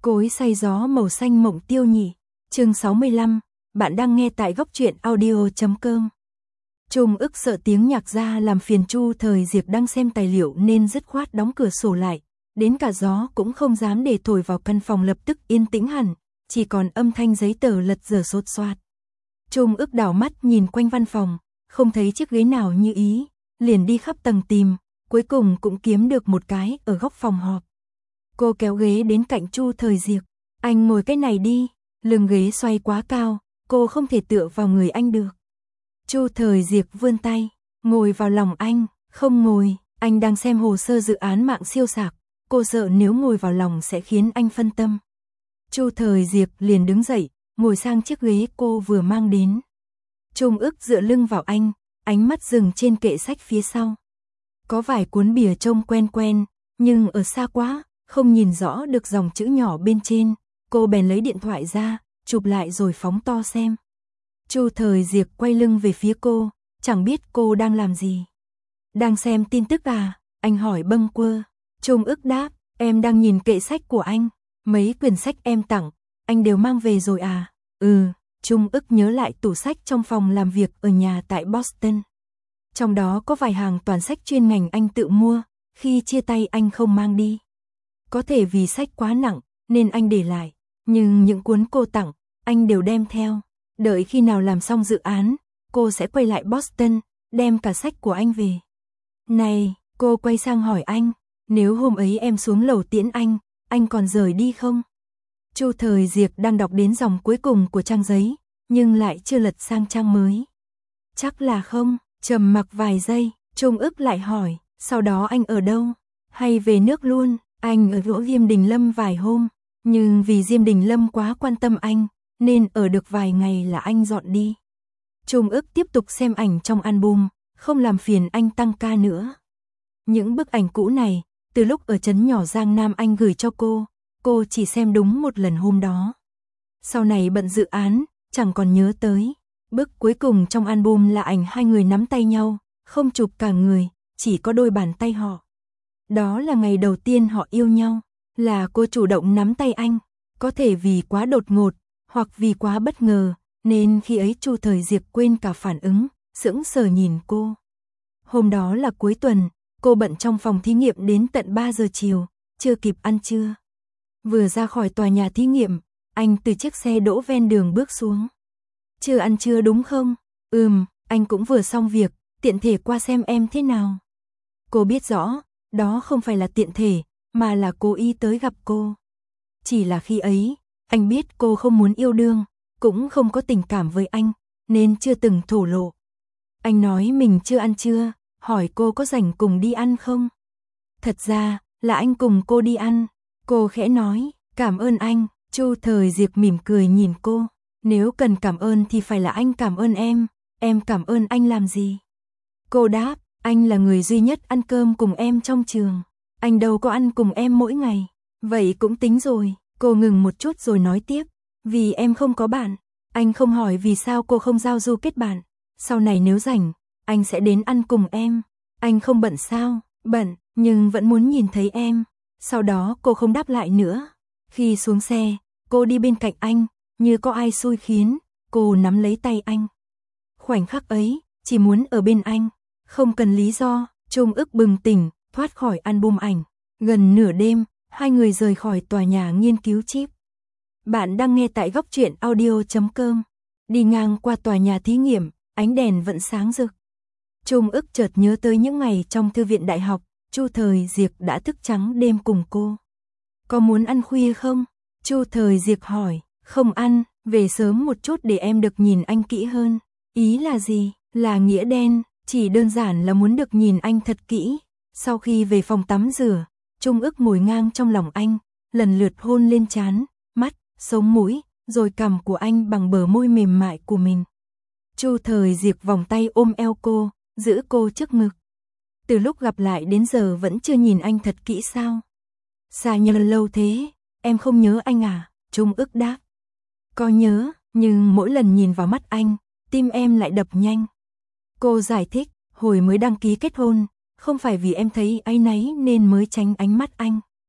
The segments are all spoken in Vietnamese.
Cối xay gió màu xanh mộng tiêu nhị. Chương 65, bạn đang nghe tại góc truyện audio.com. Trung ức sợ tiếng nhạc ra làm phiền Chu Thời Diệp đang xem tài liệu nên dứt khoát đóng cửa sổ lại, đến cả gió cũng không dám để thổi vào căn phòng lập tức yên tĩnh hẳn, chỉ còn âm thanh giấy tờ lật dở xột xoạt. Trung ức đảo mắt nhìn quanh văn phòng, không thấy chiếc ghế nào như ý, liền đi khắp tầng tìm, cuối cùng cũng kiếm được một cái ở góc phòng họp. Cô kéo ghế đến cạnh Chu Thời Diệp, anh ngồi cái này đi, lưng ghế xoay quá cao, cô không thể tựa vào người anh được. Chu Thời Diệp vươn tay, ngồi vào lòng anh, không ngồi, anh đang xem hồ sơ dự án mạng siêu sạc, cô sợ nếu ngồi vào lòng sẽ khiến anh phân tâm. Chu Thời Diệp liền đứng dậy, ngồi sang chiếc ghế cô vừa mang đến. Trung ức dựa lưng vào anh, ánh mắt dừng trên kệ sách phía sau. Có vài cuốn bìa trông quen quen, nhưng ở xa quá, không nhìn rõ được dòng chữ nhỏ bên trên, cô bèn lấy điện thoại ra, chụp lại rồi phóng to xem. Chu Thời Diệp quay lưng về phía cô, chẳng biết cô đang làm gì. Đang xem tin tức à? Anh hỏi bâng quơ. Trung ức đáp, em đang nhìn kệ sách của anh, mấy quyển sách em tặng, anh đều mang về rồi à? Trung ức nhớ lại tủ sách trong phòng làm việc ở nhà tại Boston. Trong đó có vài hàng toàn sách chuyên ngành anh tự mua, khi chia tay anh không mang đi. Có thể vì sách quá nặng, nên anh để lại, nhưng những cuốn cô tặng, anh đều đem theo. Đợi khi nào làm xong dự án, cô sẽ quay lại Boston, đem cả sách của anh về. Này, cô quay sang hỏi anh, nếu hôm ấy em xuống lầu tiễn anh còn rời đi không? Chu Thời Diệp đang đọc đến dòng cuối cùng của trang giấy, nhưng lại chưa lật sang trang mới. Chắc là không, trầm mặc vài giây, Trung ức lại hỏi, sau đó anh ở đâu? Hay về nước luôn? Anh ở chỗ Diêm Đình Lâm vài hôm, nhưng vì Diêm Đình Lâm quá quan tâm anh, nên ở được vài ngày là anh dọn đi. Trung ức tiếp tục xem ảnh trong album, không làm phiền anh tăng ca nữa. Những bức ảnh cũ này, từ lúc ở trấn nhỏ Giang Nam anh gửi cho cô chỉ xem đúng một lần hôm đó. Sau này bận dự án, chẳng còn nhớ tới. Bức cuối cùng trong album là ảnh hai người nắm tay nhau, không chụp cả người, chỉ có đôi bàn tay họ. Đó là ngày đầu tiên họ yêu nhau, là cô chủ động nắm tay anh, có thể vì quá đột ngột, hoặc vì quá bất ngờ, nên khi ấy Chu Thời Diệp quên cả phản ứng, sững sờ nhìn cô. Hôm đó là cuối tuần, cô bận trong phòng thí nghiệm đến tận 3 giờ chiều, chưa kịp ăn trưa. Vừa ra khỏi tòa nhà thí nghiệm, anh từ chiếc xe đỗ ven đường bước xuống. Chưa ăn trưa đúng không? Anh cũng vừa xong việc, tiện thể qua xem em thế nào. Cô biết rõ, đó không phải là tiện thể, mà là cố ý tới gặp cô. Chỉ là khi ấy, anh biết cô không muốn yêu đương, cũng không có tình cảm với anh, nên chưa từng thổ lộ. Anh nói mình chưa ăn trưa, hỏi cô có rảnh cùng đi ăn không? Thật ra, là anh cùng cô đi ăn. Cô khẽ nói, cảm ơn anh. Chu Thời Diệp mỉm cười nhìn cô. Nếu cần cảm ơn thì phải là anh cảm ơn em cảm ơn anh làm gì? Cô đáp, anh là người duy nhất ăn cơm cùng em trong trường. Anh đâu có ăn cùng em mỗi ngày. Vậy cũng tính rồi. Cô ngừng một chút rồi nói tiếp, vì em không có bạn. Anh không hỏi vì sao cô không giao du kết bạn. Sau này nếu rảnh, anh sẽ đến ăn cùng em. Anh không bận sao? Bận, nhưng vẫn muốn nhìn thấy em. Sau đó cô không đáp lại nữa. Khi xuống xe, cô đi bên cạnh anh, như có ai xui khiến, cô nắm lấy tay anh. Khoảnh khắc ấy, chỉ muốn ở bên anh, không cần lý do. Trung ức bừng tỉnh, thoát khỏi album ảnh. Gần nửa đêm, hai người rời khỏi tòa nhà nghiên cứu chip. Bạn đang nghe tại góc truyện audio.com. Đi ngang qua tòa nhà thí nghiệm, ánh đèn vẫn sáng rực. Trung ức chợt nhớ tới những ngày trong thư viện đại học, Chu Thời Diệp đã thức trắng đêm cùng cô. Có muốn ăn khuya không? Chu Thời Diệp hỏi. Không ăn, về sớm một chút để em được nhìn anh kỹ hơn. Ý là gì? Là nghĩa đen, chỉ đơn giản là muốn được nhìn anh thật kỹ. Sau khi về phòng tắm rửa, Trung ức ngồi ngang trong lòng anh, lần lượt hôn lên trán, mắt, sống mũi, rồi cằm của anh bằng bờ môi mềm mại của mình. Chu Thời Diệp vòng tay ôm eo cô, giữ cô trước ngực. Từ lúc gặp lại đến giờ vẫn chưa nhìn anh thật kỹ sao? Xa nhau lâu thế, em không nhớ anh à? Trung ức đáp. Có nhớ, nhưng mỗi lần nhìn vào mắt anh, tim em lại đập nhanh. Cô giải thích, hồi mới đăng ký kết hôn, không phải vì em thấy áy náy nên mới tránh ánh mắt anh.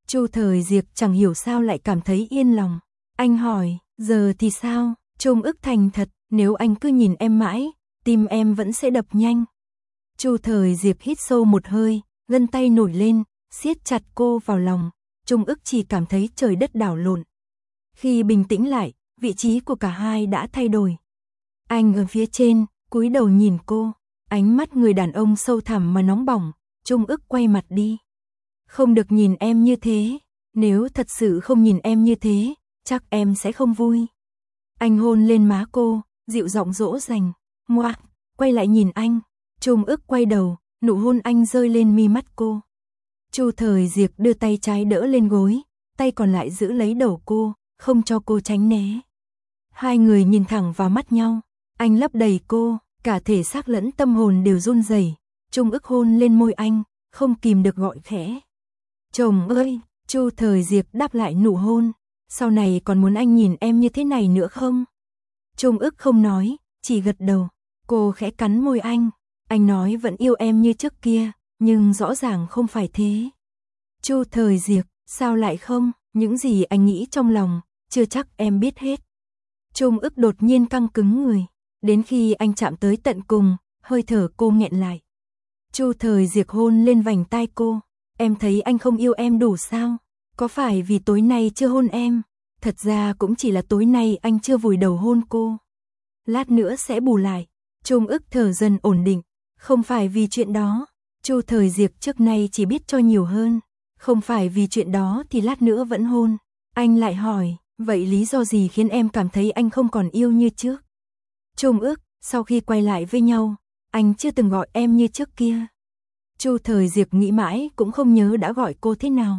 Chu Thời Diệp chẳng hiểu sao lại cảm thấy yên lòng. Anh hỏi, giờ thì sao? Trung ức thành thật, nếu anh cứ nhìn em mãi, tim em vẫn sẽ đập nhanh. Chu Thời Diệp hít sâu một hơi, gân tay nổi lên, siết chặt cô vào lòng. Trung ức chỉ cảm thấy trời đất đảo lộn. Khi bình tĩnh lại, vị trí của cả hai đã thay đổi. Anh ở phía trên, cúi đầu nhìn cô, ánh mắt người đàn ông sâu thẳm mà nóng bỏng. Trung ức quay mặt đi. Không được nhìn em như thế, nếu thật sự không nhìn em như thế, chắc em sẽ không vui. Anh hôn lên má cô, dịu giọng dỗ dành. Ngoa, quay lại nhìn anh. Trung ức quay đầu, nụ hôn anh rơi lên mi mắt cô. Chu Thời Diệp đưa tay trái đỡ lên gối, tay còn lại giữ lấy đầu cô, không cho cô tránh né. Hai người nhìn thẳng vào mắt nhau, anh lấp đầy cô, cả thể xác lẫn tâm hồn đều run rẩy. Trung ức hôn lên môi anh, không kìm được gọi khẽ. Chồng ơi, Chu Thời Diệp đáp lại nụ hôn, sau này còn muốn anh nhìn em như thế này nữa không? Trung ức không nói, chỉ gật đầu. Cô khẽ cắn môi anh nói vẫn yêu em như trước kia, nhưng rõ ràng không phải thế. Chu Thời Diệp, sao lại không? Những gì anh nghĩ trong lòng, chưa chắc em biết hết. Trung ức đột nhiên căng cứng người, đến khi anh chạm tới tận cùng, hơi thở cô nghẹn lại. Chu Thời Diệp hôn lên vành tai cô, em thấy anh không yêu em đủ sao? Có phải vì tối nay chưa hôn em? Thật ra cũng chỉ là tối nay anh chưa vùi đầu hôn cô. Lát nữa sẽ bù lại. Trung ức thở dần ổn định, không phải vì chuyện đó. Chu Thời Diệp trước nay chỉ biết cho nhiều hơn, không phải vì chuyện đó thì lát nữa vẫn hôn. Anh lại hỏi, vậy lý do gì khiến em cảm thấy anh không còn yêu như trước? Trung ức, sau khi quay lại với nhau, anh chưa từng gọi em như trước kia. Chu Thời Diệp nghĩ mãi cũng không nhớ đã gọi cô thế nào.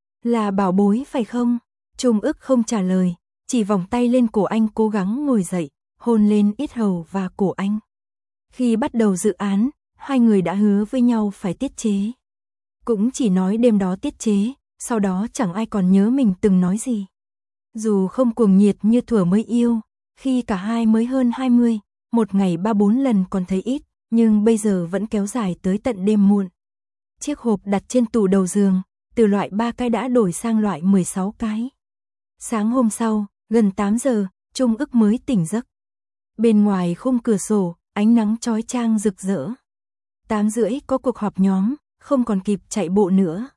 Là bảo bối phải không? Trung ức không trả lời, chỉ vòng tay lên cổ anh cố gắng ngồi dậy, hôn lên yết hầu và cổ anh. Khi bắt đầu dự án, hai người đã hứa với nhau phải tiết chế. Cũng chỉ nói đêm đó tiết chế, sau đó chẳng ai còn nhớ mình từng nói gì. Dù không cuồng nhiệt như thuở mới yêu, khi cả hai mới hơn 20, một ngày 3-4 lần còn thấy ít, nhưng bây giờ vẫn kéo dài tới tận đêm muộn. Chiếc hộp đặt trên tủ đầu giường, từ loại 3 cái đã đổi sang loại 16 cái. Sáng hôm sau, gần 8 giờ, Trung ức mới tỉnh giấc. Bên ngoài khung cửa sổ, ánh nắng chói chang rực rỡ. 8:30 có cuộc họp nhóm, không còn kịp chạy bộ nữa.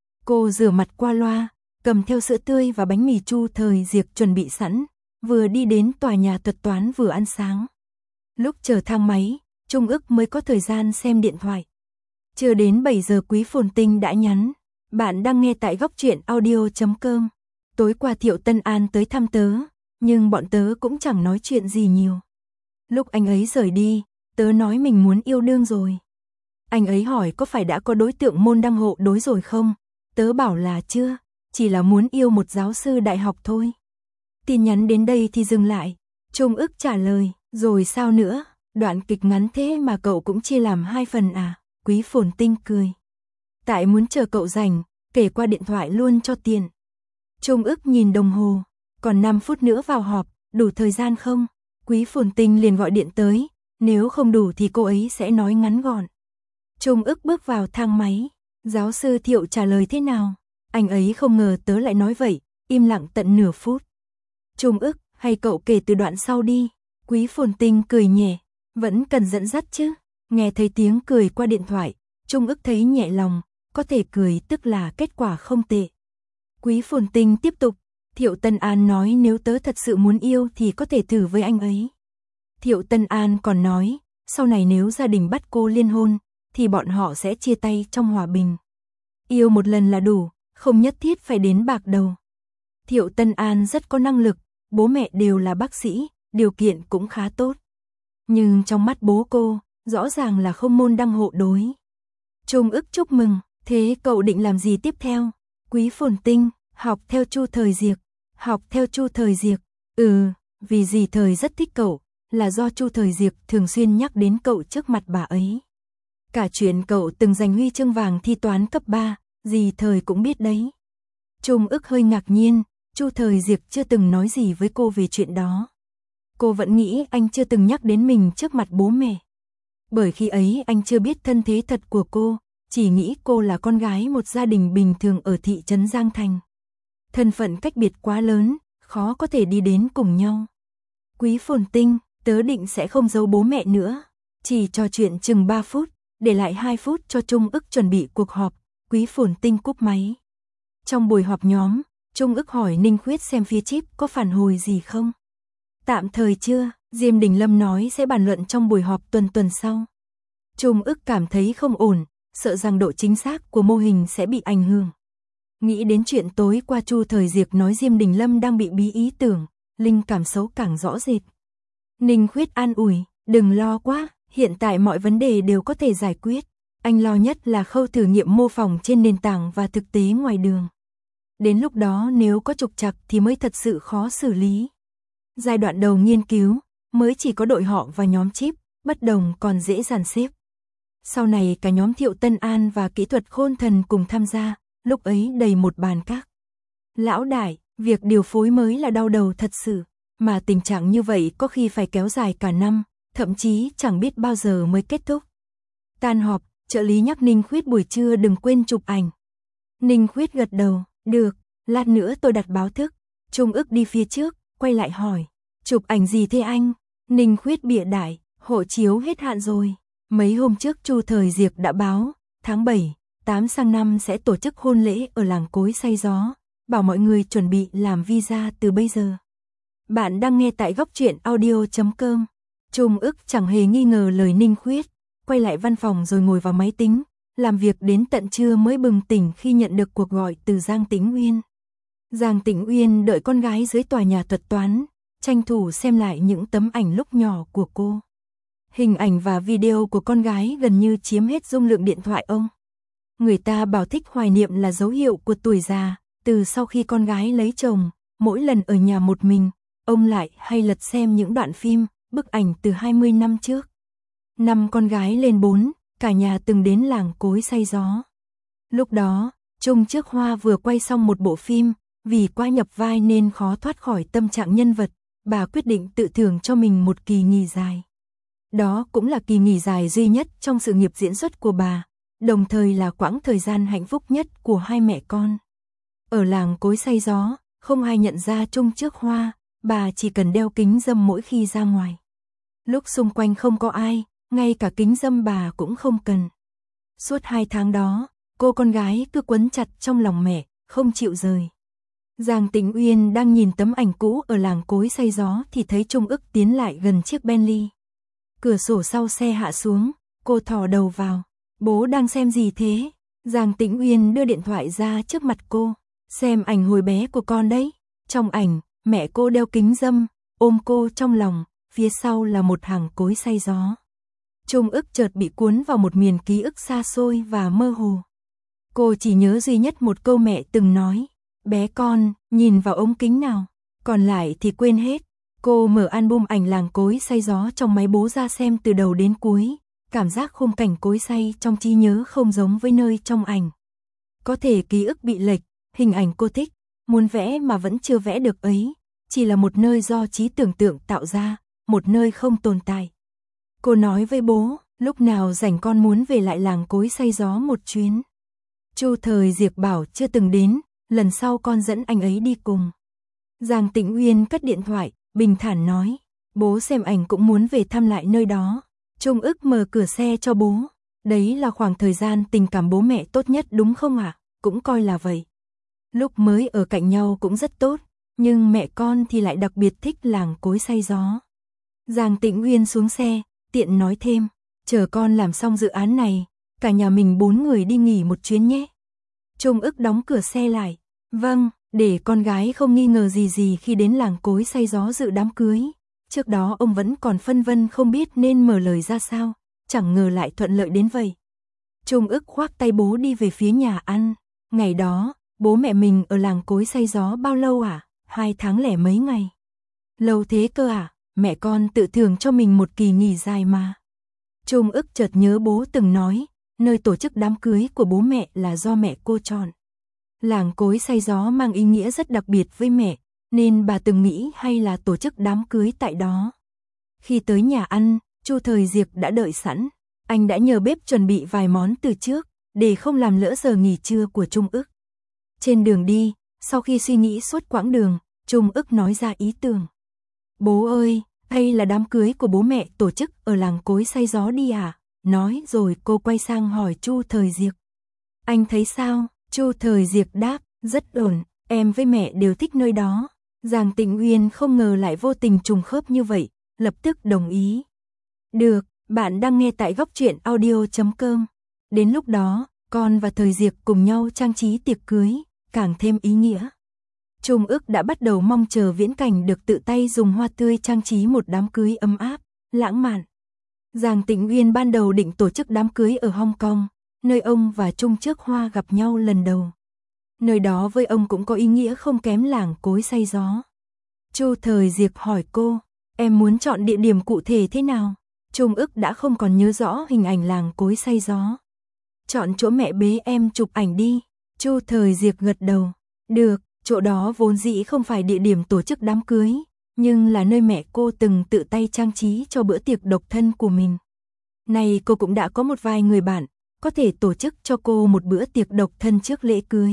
Cô rửa mặt qua loa, cầm theo sữa tươi và bánh mì Chu Thời Diệp chuẩn bị sẵn, vừa đi đến tòa nhà thuật toán vừa ăn sáng. Lúc chờ thang máy, Trung ức mới có thời gian xem điện thoại. Chưa đến 7 giờ Quý Phồn Tinh đã nhắn, bạn đang nghe tại góc truyện audio.com. Tối qua Thiệu Tân An tới thăm tớ, nhưng bọn tớ cũng chẳng nói chuyện gì nhiều. Lúc anh ấy rời đi, tớ nói mình muốn yêu đương rồi. Anh ấy hỏi có phải đã có đối tượng môn đăng hộ đối rồi không? Tớ bảo là chưa, chỉ là muốn yêu một giáo sư đại học thôi. Tin nhắn đến đây thì dừng lại. Trung ức trả lời, rồi sao nữa? Đoạn kịch ngắn thế mà cậu cũng chia làm 2 phần à? Quý Phồn Tinh cười. Tại muốn chờ cậu rảnh, kể qua điện thoại luôn cho tiện. Trung ức nhìn đồng hồ, còn 5 phút nữa vào họp, đủ thời gian không? Quý Phồn Tinh liền gọi điện tới, nếu không đủ thì cô ấy sẽ nói ngắn gọn. Trung ức bước vào thang máy, giáo sư Thiệu trả lời thế nào? Anh ấy không ngờ tớ lại nói vậy, im lặng tận nửa phút. Trung ức, hay cậu kể từ đoạn sau đi? Quý Phồn Tinh cười nhẹ, vẫn cần dẫn dắt chứ? Nghe thấy tiếng cười qua điện thoại, Trung ức thấy nhẹ lòng, có thể cười tức là kết quả không tệ. Quý Phồn Tinh tiếp tục, Thiệu Tân An nói nếu tớ thật sự muốn yêu thì có thể thử với anh ấy. Thiệu Tân An còn nói, sau này nếu gia đình bắt cô liên hôn, thì bọn họ sẽ chia tay trong hòa bình. Yêu một lần là đủ, không nhất thiết phải đến bạc đầu. Thiệu Tân An rất có năng lực, bố mẹ đều là bác sĩ, điều kiện cũng khá tốt. Nhưng trong mắt bố cô, rõ ràng là không môn đăng hộ đối. Trung ức chúc mừng, thế cậu định làm gì tiếp theo? Quý Phồn Tinh, học theo Chu Thời Diệp. Học theo Chu Thời Diệp? Vì dì Thời rất thích cậu, là do Chu Thời Diệp thường xuyên nhắc đến cậu trước mặt bà ấy. Cả chuyện cậu từng giành huy chương vàng thi toán cấp 3, dì Thời cũng biết đấy. Trung ức hơi ngạc nhiên, Chu Thời Diệp chưa từng nói gì với cô về chuyện đó. Cô vẫn nghĩ anh chưa từng nhắc đến mình trước mặt bố mẹ. Bởi khi ấy anh chưa biết thân thế thật của cô, chỉ nghĩ cô là con gái một gia đình bình thường ở thị trấn Giang Thành. Thân phận cách biệt quá lớn, khó có thể đi đến cùng nhau. Quý Phồn Tinh, tớ định sẽ không giấu bố mẹ nữa. Chỉ trò chuyện chừng 3 phút, để lại 2 phút cho Trung Ức chuẩn bị cuộc họp, Quý Phồn Tinh cúp máy. Trong buổi họp nhóm, Trung Ức hỏi Ninh Khuyết xem phía chip có phản hồi gì không. Tạm thời chưa, Diêm Đình Lâm nói sẽ bàn luận trong buổi họp tuần sau. Trung Ức cảm thấy không ổn, sợ rằng độ chính xác của mô hình sẽ bị ảnh hưởng. Nghĩ đến chuyện tối qua Chu Thời Diệp nói Diêm Đình Lâm đang bị bí ý tưởng, linh cảm xấu càng rõ rệt. Ninh Khuyết an ủi, đừng lo quá, hiện tại mọi vấn đề đều có thể giải quyết. Anh lo nhất là khâu thử nghiệm mô phỏng trên nền tảng và thực tế ngoài đường. Đến lúc đó nếu có trục trặc thì mới thật sự khó xử lý. Giai đoạn đầu nghiên cứu, mới chỉ có đội họ và nhóm chip, bất đồng còn dễ dàn xếp. Sau này cả nhóm Thiệu Tân An và kỹ thuật Khôn Thần cùng tham gia, lúc ấy đầy một bàn các. Lão đại, việc điều phối mới là đau đầu thật sự, mà tình trạng như vậy có khi phải kéo dài cả năm, thậm chí chẳng biết bao giờ mới kết thúc. Tan họp, trợ lý nhắc Ninh Khuyết buổi trưa đừng quên chụp ảnh. Ninh Khuyết gật đầu, được, lát nữa tôi đặt báo thức. Trung Ức đi phía trước, quay lại hỏi, chụp ảnh gì thế anh? Ninh Khuyết bịa đại, hộ chiếu hết hạn rồi. Mấy hôm trước Chu Thời Diệp đã báo, tháng 7, 8 sang năm sẽ tổ chức hôn lễ ở làng Cối Xay Gió, bảo mọi người chuẩn bị làm visa từ bây giờ. Bạn đang nghe tại góc truyện audio.com. Trung Ức chẳng hề nghi ngờ lời Ninh Khuyết, quay lại văn phòng rồi ngồi vào máy tính, làm việc đến tận trưa mới bừng tỉnh khi nhận được cuộc gọi từ Giang Tĩnh Uyên. Giang Tĩnh Uyên đợi con gái dưới tòa nhà thuật toán, tranh thủ xem lại những tấm ảnh lúc nhỏ của cô. Hình ảnh và video của con gái gần như chiếm hết dung lượng điện thoại ông. Người ta bảo thích hoài niệm là dấu hiệu của tuổi già, từ sau khi con gái lấy chồng, mỗi lần ở nhà một mình, ông lại hay lật xem những đoạn phim, bức ảnh từ 20 năm trước. Năm con gái lên 4, cả nhà từng đến làng Cối Xay Gió. Lúc đó, Trung Trước Hoa vừa quay xong một bộ phim, vì quá nhập vai nên khó thoát khỏi tâm trạng nhân vật, bà quyết định tự thưởng cho mình một kỳ nghỉ dài. Đó cũng là kỳ nghỉ dài duy nhất trong sự nghiệp diễn xuất của bà, đồng thời là quãng thời gian hạnh phúc nhất của hai mẹ con. Ở làng Cối Xay Gió, không ai nhận ra Trung Trước Hoa, bà chỉ cần đeo kính râm mỗi khi ra ngoài. Lúc xung quanh không có ai, ngay cả kính râm bà cũng không cần. Suốt 2 tháng đó, cô con gái cứ quấn chặt trong lòng mẹ, không chịu rời. Giang Tĩnh Uyên đang nhìn tấm ảnh cũ ở làng Cối Xay Gió thì thấy Trung Ức tiến lại gần chiếc Bentley. Cửa sổ sau xe hạ xuống, cô thò đầu vào. Bố đang xem gì thế? Giang Tĩnh Uyên đưa điện thoại ra trước mặt cô. Xem ảnh hồi bé của con đấy. Trong ảnh, mẹ cô đeo kính râm, ôm cô trong lòng, phía sau là một hàng cối xay gió. Trung Ức chợt bị cuốn vào một miền ký ức xa xôi và mơ hồ. Cô chỉ nhớ duy nhất một câu mẹ từng nói, bé con, nhìn vào ống kính nào, còn lại thì quên hết. Cô mở album ảnh làng Cối Xay Gió trong máy bố ra xem từ đầu đến cuối, cảm giác khung cảnh cối xay trong trí nhớ không giống với nơi trong ảnh. Có thể ký ức bị lệch, hình ảnh cô thích, muốn vẽ mà vẫn chưa vẽ được ấy, chỉ là một nơi do trí tưởng tượng tạo ra, một nơi không tồn tại. Cô nói với bố, lúc nào rảnh con muốn về lại làng Cối Xay Gió một chuyến. Chu Thời Diệp bảo chưa từng đến, lần sau con dẫn anh ấy đi cùng. Giang Tĩnh Uyên cất điện thoại, bình thản nói, bố xem ảnh cũng muốn về thăm lại nơi đó. Trung Ức mở cửa xe cho bố, đấy là khoảng thời gian tình cảm bố mẹ tốt nhất đúng không ạ? Cũng coi là vậy. Lúc mới ở cạnh nhau cũng rất tốt, nhưng mẹ con thì lại đặc biệt thích làng Cối Xay Gió. Giang Tĩnh Uyên xuống xe, tiện nói thêm, chờ con làm xong dự án này, cả nhà mình 4 người đi nghỉ một chuyến nhé. Trung Ức đóng cửa xe lại, vâng, để con gái không nghi ngờ gì khi đến làng Cối Xay Gió dự đám cưới. Trước đó ông vẫn còn phân vân không biết nên mở lời ra sao, chẳng ngờ lại thuận lợi đến vậy. Trung Ức khoác tay bố đi về phía nhà ăn. Ngày đó, bố mẹ mình ở làng Cối Xay Gió bao lâu à? 2 tháng lẻ mấy ngày. Lâu thế cơ à? Mẹ con tự thưởng cho mình một kỳ nghỉ dài mà. Trung Ức chợt nhớ bố từng nói, nơi tổ chức đám cưới của bố mẹ là do mẹ cô chọn. Làng Cối Xay Gió mang ý nghĩa rất đặc biệt với mẹ, nên bà từng nghĩ hay là tổ chức đám cưới tại đó. Khi tới nhà ăn, Chu Thời Diệp đã đợi sẵn, anh đã nhờ bếp chuẩn bị vài món từ trước, để không làm lỡ giờ nghỉ trưa của Trung ức. Trên đường đi, sau khi suy nghĩ suốt quãng đường, Trung ức nói ra ý tưởng. Bố ơi, hay là đám cưới của bố mẹ tổ chức ở làng Cối Xay Gió đi à? Nói rồi cô quay sang hỏi Chu Thời Diệc. Anh thấy sao? Chu Thời Diệc đáp, rất ổn, em với mẹ đều thích nơi đó. Giang Tĩnh Uyên không ngờ lại vô tình trùng khớp như vậy, lập tức đồng ý. Được, bạn đang nghe tại góc truyện audio.com. Đến lúc đó, con và Thời Diệc cùng nhau trang trí tiệc cưới, càng thêm ý nghĩa. Trung ức đã bắt đầu mong chờ viễn cảnh được tự tay dùng hoa tươi trang trí một đám cưới ấm áp, lãng mạn. Giang Tĩnh Uyên ban đầu định tổ chức đám cưới ở Hong Kong, nơi ông và Trung Trước Hoa gặp nhau lần đầu. Nơi đó với ông cũng có ý nghĩa không kém làng Cối Xay Gió. Chu Thời Diệc hỏi cô, em muốn chọn địa điểm cụ thể thế nào? Trung ức đã không còn nhớ rõ hình ảnh làng Cối Xay Gió. Chọn chỗ mẹ bế em chụp ảnh đi. Chu Thời Diệc gật đầu. Được, chỗ đó vốn dĩ không phải địa điểm tổ chức đám cưới, nhưng là nơi mẹ cô từng tự tay trang trí cho bữa tiệc độc thân của mình. Này cô cũng đã có một vài người bạn, có thể tổ chức cho cô một bữa tiệc độc thân trước lễ cưới.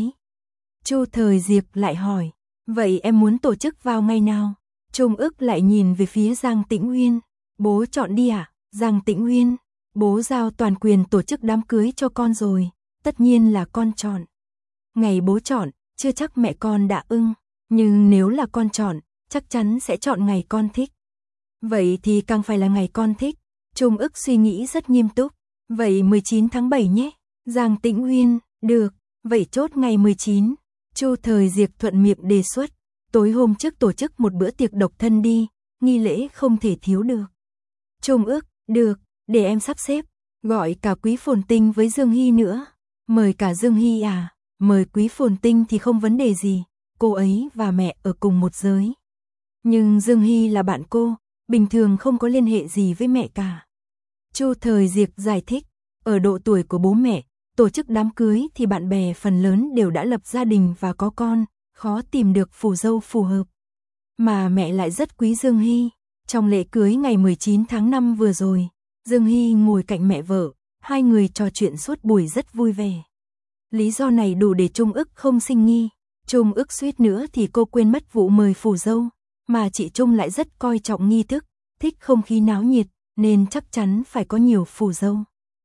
Chu Thời Diệc lại hỏi, vậy em muốn tổ chức vào ngày nào? Trung ức lại nhìn về phía Giang Tĩnh Uyên. Bố chọn đi ạ. Giang Tĩnh Uyên, bố giao toàn quyền tổ chức đám cưới cho con rồi, tất nhiên là con chọn. Ngày bố chọn, chưa chắc mẹ con đã ưng, nhưng nếu là con chọn, chắc chắn sẽ chọn ngày con thích. Vậy thì càng phải là ngày con thích. Trung ức suy nghĩ rất nghiêm túc. Vậy 19 tháng 7 nhé. Giang Tĩnh Uyên, được, vậy chốt ngày 19. Chu Thời Diệc thuận miệng đề xuất. Tối hôm trước tổ chức một bữa tiệc độc thân đi, nghi lễ không thể thiếu được. Trung ức, được, để em sắp xếp. Gọi cả Quý Phồn Tinh với Dương Hy nữa. Mời cả Dương Hy à? Mời Quý Phồn Tinh thì không vấn đề gì, cô ấy và mẹ ở cùng một giới. Nhưng Dương Hy là bạn cô, bình thường không có liên hệ gì với mẹ cả. Chu Thời Diệc giải thích, ở độ tuổi của bố mẹ, tổ chức đám cưới thì bạn bè phần lớn đều đã lập gia đình và có con, khó tìm được phù dâu phù hợp. Mà mẹ lại rất quý Dương Hy. Trong lễ cưới ngày 19 tháng 5 vừa rồi, Dương Hy ngồi cạnh mẹ vợ, hai người trò chuyện suốt buổi rất vui vẻ. Lý do này đủ để Trung ức không sinh nghi. Trung ức suýt nữa thì cô quên mất vụ mời phù dâu, mà chị Trung lại rất coi trọng nghi thức, thích không khí náo nhiệt, nên chắc chắn phải có nhiều phù dâu.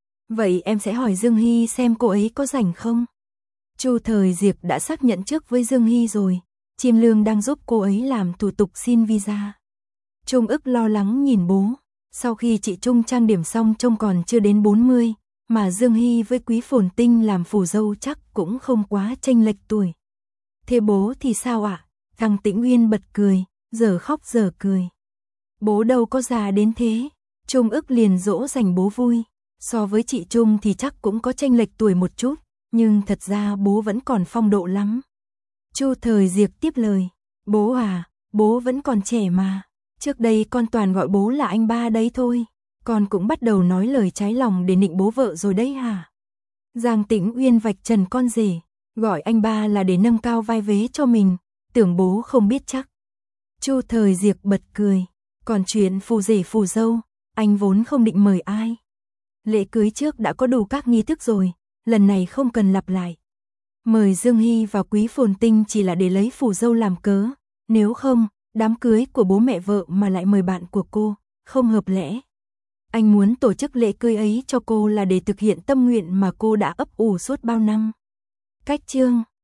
Vậy em sẽ hỏi Dương Hy xem cô ấy có rảnh không? Chu Thời Diệc đã xác nhận trước với Dương Hy rồi, Chiêm Lương đang giúp cô ấy làm thủ tục xin visa. Trung ức lo lắng nhìn bố, sau khi chị Trung trang điểm xong trông còn chưa đến 40, mà Dương Hy với Quý Phồn Tinh làm phù dâu chắc cũng không quá chênh lệch tuổi. Thế bố thì sao ạ? Giang Tĩnh Uyên bật cười, giờ khóc giờ cười. Bố đâu có già đến thế. Trung ức liền dỗ dành bố vui. So với chị Trung thì chắc cũng có chênh lệch tuổi một chút, nhưng thật ra bố vẫn còn phong độ lắm. Chu Thời Diệc tiếp lời, bố à, bố vẫn còn trẻ mà. Trước đây con toàn gọi bố là anh ba đấy thôi. Con cũng bắt đầu nói lời trái lòng để nịnh bố vợ rồi đấy hả? Giang Tĩnh Uyên vạch trần con rể, gọi anh ba là để nâng cao vai vế cho mình, tưởng bố không biết chắc. Chu Thời Diệc bật cười, còn chuyện phù rể phù dâu, anh vốn không định mời ai. Lễ cưới trước đã có đủ các nghi thức rồi, lần này không cần lặp lại. Mời Dương Hy và Quý Phồn Tinh chỉ là để lấy phù dâu làm cớ, nếu không, đám cưới của bố mẹ vợ mà lại mời bạn của cô, không hợp lẽ. Anh muốn tổ chức lễ cưới ấy cho cô là để thực hiện tâm nguyện mà cô đã ấp ủ suốt bao năm. Cách chương